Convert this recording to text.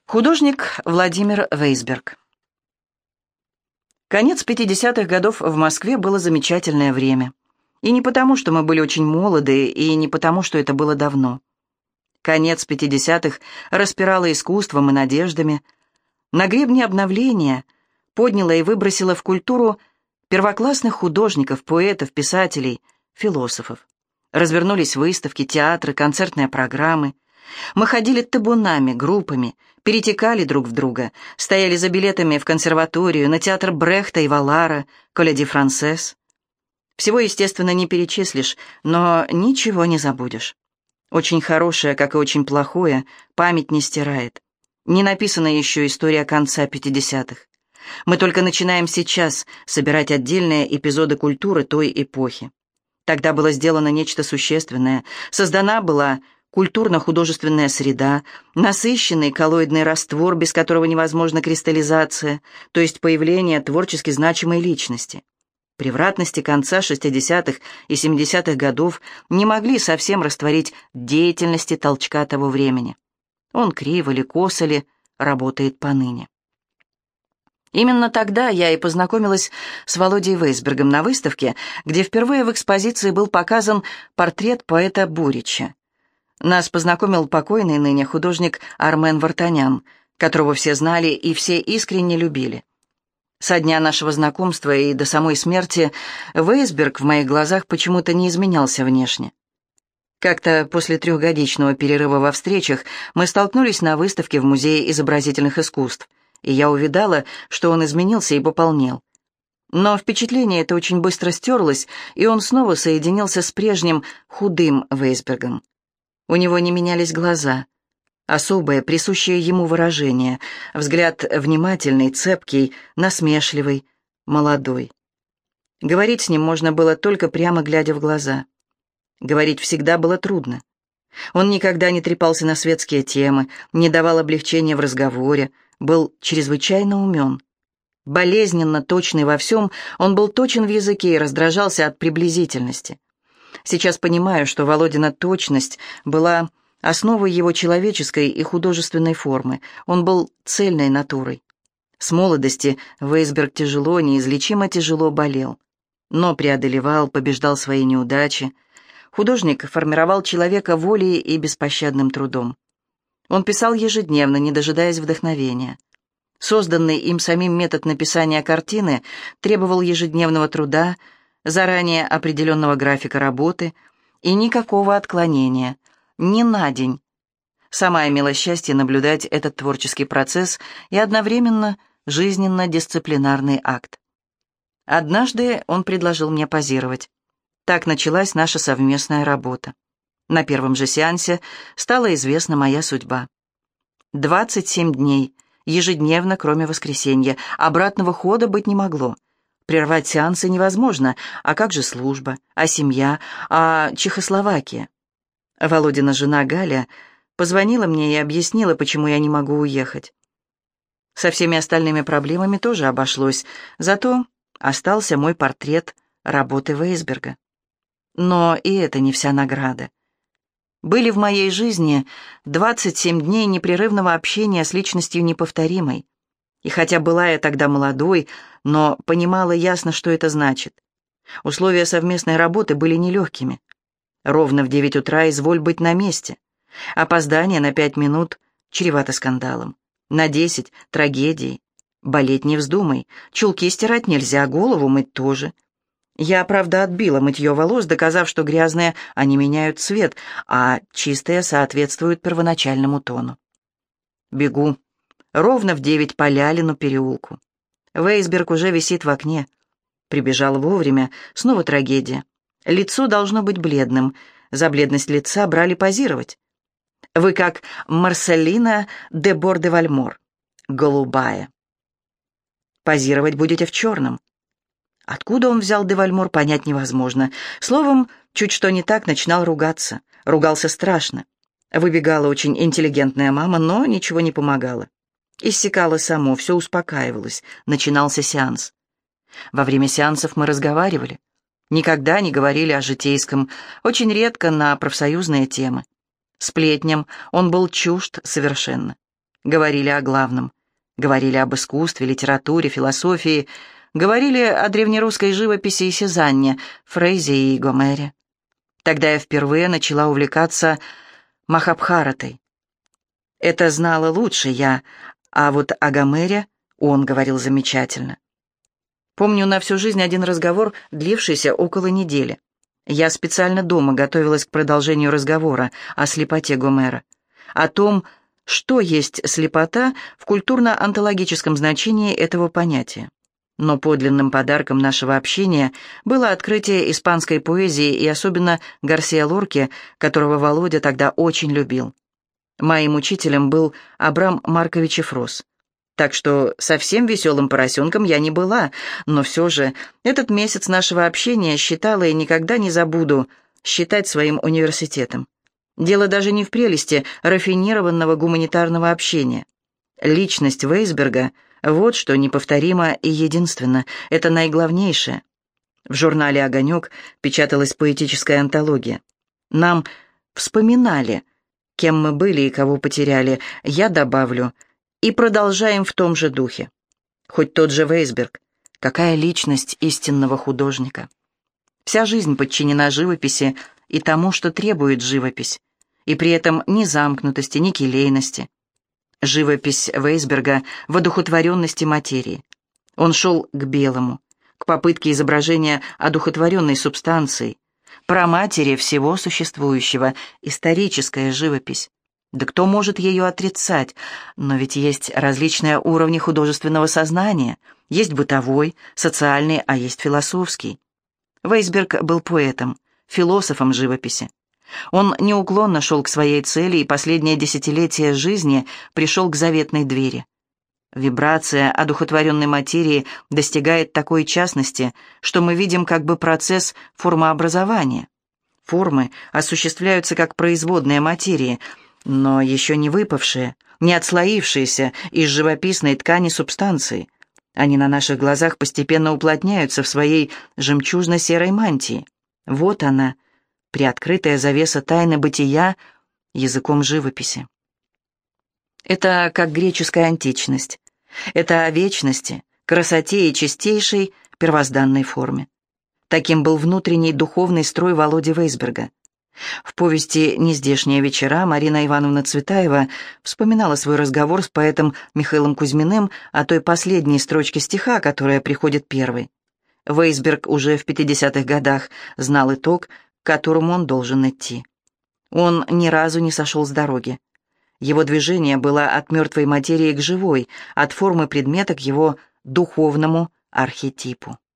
Художник Владимир Вейсберг. Конец 50-х годов в Москве было замечательное время. И не потому, что мы были очень молоды, и не потому, что это было давно. Конец 50-х распирало искусством и надеждами. На гребне обновления подняло и выбросило в культуру первоклассных художников, поэтов, писателей, философов. Развернулись выставки, театры, концертные программы. Мы ходили табунами, группами, перетекали друг в друга, стояли за билетами в консерваторию, на театр Брехта и Валара, Коля-ди Франсес. Всего, естественно, не перечислишь, но ничего не забудешь. Очень хорошее, как и очень плохое, память не стирает. Не написана еще история конца 50-х. Мы только начинаем сейчас собирать отдельные эпизоды культуры той эпохи. Тогда было сделано нечто существенное, создана была культурно-художественная среда, насыщенный коллоидный раствор, без которого невозможна кристаллизация, то есть появление творчески значимой личности. Превратности конца 60-х и 70-х годов не могли совсем растворить деятельности толчка того времени. Он криво ли, косо ли, работает поныне. Именно тогда я и познакомилась с Володей Вейсбергом на выставке, где впервые в экспозиции был показан портрет поэта Бурича. Нас познакомил покойный ныне художник Армен Вартанян, которого все знали и все искренне любили. Со дня нашего знакомства и до самой смерти Вейсберг в моих глазах почему-то не изменялся внешне. Как-то после 3-годичного перерыва во встречах мы столкнулись на выставке в Музее изобразительных искусств, и я увидала, что он изменился и пополнел. Но впечатление это очень быстро стерлось, и он снова соединился с прежним худым Вейсбергом. У него не менялись глаза. Особое, присущее ему выражение. Взгляд внимательный, цепкий, насмешливый, молодой. Говорить с ним можно было только прямо глядя в глаза. Говорить всегда было трудно. Он никогда не трепался на светские темы, не давал облегчения в разговоре, был чрезвычайно умен. Болезненно точный во всем, он был точен в языке и раздражался от приблизительности. Сейчас понимаю, что Володина точность была основой его человеческой и художественной формы. Он был цельной натурой. С молодости Вейсберг тяжело, неизлечимо тяжело болел. Но преодолевал, побеждал свои неудачи. Художник формировал человека волей и беспощадным трудом. Он писал ежедневно, не дожидаясь вдохновения. Созданный им самим метод написания картины требовал ежедневного труда, заранее определенного графика работы и никакого отклонения, ни на день. Сама имела счастье наблюдать этот творческий процесс и одновременно жизненно-дисциплинарный акт. Однажды он предложил мне позировать. Так началась наша совместная работа. На первом же сеансе стала известна моя судьба. 27 дней, ежедневно, кроме воскресенья, обратного хода быть не могло. Прервать сеансы невозможно, а как же служба, а семья, а Чехословакия? Володина жена Галя позвонила мне и объяснила, почему я не могу уехать. Со всеми остальными проблемами тоже обошлось, зато остался мой портрет работы Вейсберга. Но и это не вся награда. Были в моей жизни 27 дней непрерывного общения с личностью неповторимой. И хотя была я тогда молодой, но понимала ясно, что это значит. Условия совместной работы были нелегкими. Ровно в 9 утра изволь быть на месте. Опоздание на 5 минут чревато скандалом. На 10 — трагедией. Болеть не вздумай. Чулки стирать нельзя, голову мыть тоже. Я, правда, отбила мытье волос, доказав, что грязные они меняют цвет, а чистые соответствуют первоначальному тону. Бегу. Ровно в 9 по Лялину переулку. Вейсберг уже висит в окне. Прибежал вовремя, снова трагедия. Лицо должно быть бледным. За бледность лица брали позировать. Вы как Марселина де Бор-де-Вальмор. Голубая. Позировать будете в черном. Откуда он взял де Вальмор, понять невозможно. Словом, чуть что не так, начинал ругаться. Ругался страшно. Выбегала очень интеллигентная мама, но ничего не помогало. Иссякало само, все успокаивалось. Начинался сеанс. Во время сеансов мы разговаривали. Никогда не говорили о житейском, очень редко на профсоюзные темы. Сплетням он был чужд совершенно. говорили о главном. Говорили об искусстве, литературе, философии, говорили о древнерусской живописи и Сезанне, Фрейзе и Гомере. Тогда я впервые начала увлекаться Махабхаратой. Это знала лучше я, а вот о Гомере он говорил замечательно. Помню на всю жизнь один разговор, длившийся около недели. Я специально дома готовилась к продолжению разговора о слепоте Гомера, о том, что есть слепота в культурно-онтологическом значении этого понятия. Но подлинным подарком нашего общения было открытие испанской поэзии и особенно Гарсиа Лорки, которого Володя тогда очень любил. Моим учителем был Абрам Маркович Ефрос. Так что совсем веселым поросенком я не была, но все же этот месяц нашего общения считала и никогда не забуду считать своим университетом. Дело даже не в прелести рафинированного гуманитарного общения. Личность Вейсберга — вот что неповторимо и единственно, это наиглавнейшее. В журнале «Огонек» печаталась поэтическая антология. Нам вспоминали, кем мы были и кого потеряли, я добавлю, и продолжаем в том же духе. Хоть тот же Вейсберг, какая личность истинного художника. Вся жизнь подчинена живописи и тому, что требует живопись, и при этом ни замкнутости, ни келейности. Живопись Вейсберга в одухотворенности материи. Он шел к белому, к попытке изображения одухотворенной субстанции, праматери всего существующего, историческая живопись. Да кто может ее отрицать? Но ведь есть различные уровни художественного сознания. Есть бытовой, социальный, а есть философский. Вейсберг был поэтом, философом живописи. Он неуклонно шел к своей цели и последнее десятилетие жизни пришел к заветной двери. Вибрация одухотворенной материи достигает такой частности, что мы видим как бы процесс формообразования. Формы осуществляются как производные материи, но еще не выпавшие, не отслоившиеся из живописной ткани субстанции. Они на наших глазах постепенно уплотняются в своей жемчужно-серой мантии. Вот она, приоткрытая завеса тайны бытия языком живописи. Это как греческая античность. Это о вечности, красоте и чистейшей первозданной форме. Таким был внутренний духовный строй Володи Вейсберга. В повести «Нездешние вечера» Марина Ивановна Цветаева вспоминала свой разговор с поэтом Михаилом Кузьминым о той последней строчке стиха, которая приходит первой. Вейсберг уже в 50-х годах знал итог, к которому он должен идти. Он ни разу не сошел с дороги. Его движение было от мертвой материи к живой, от формы предмета к его духовному архетипу.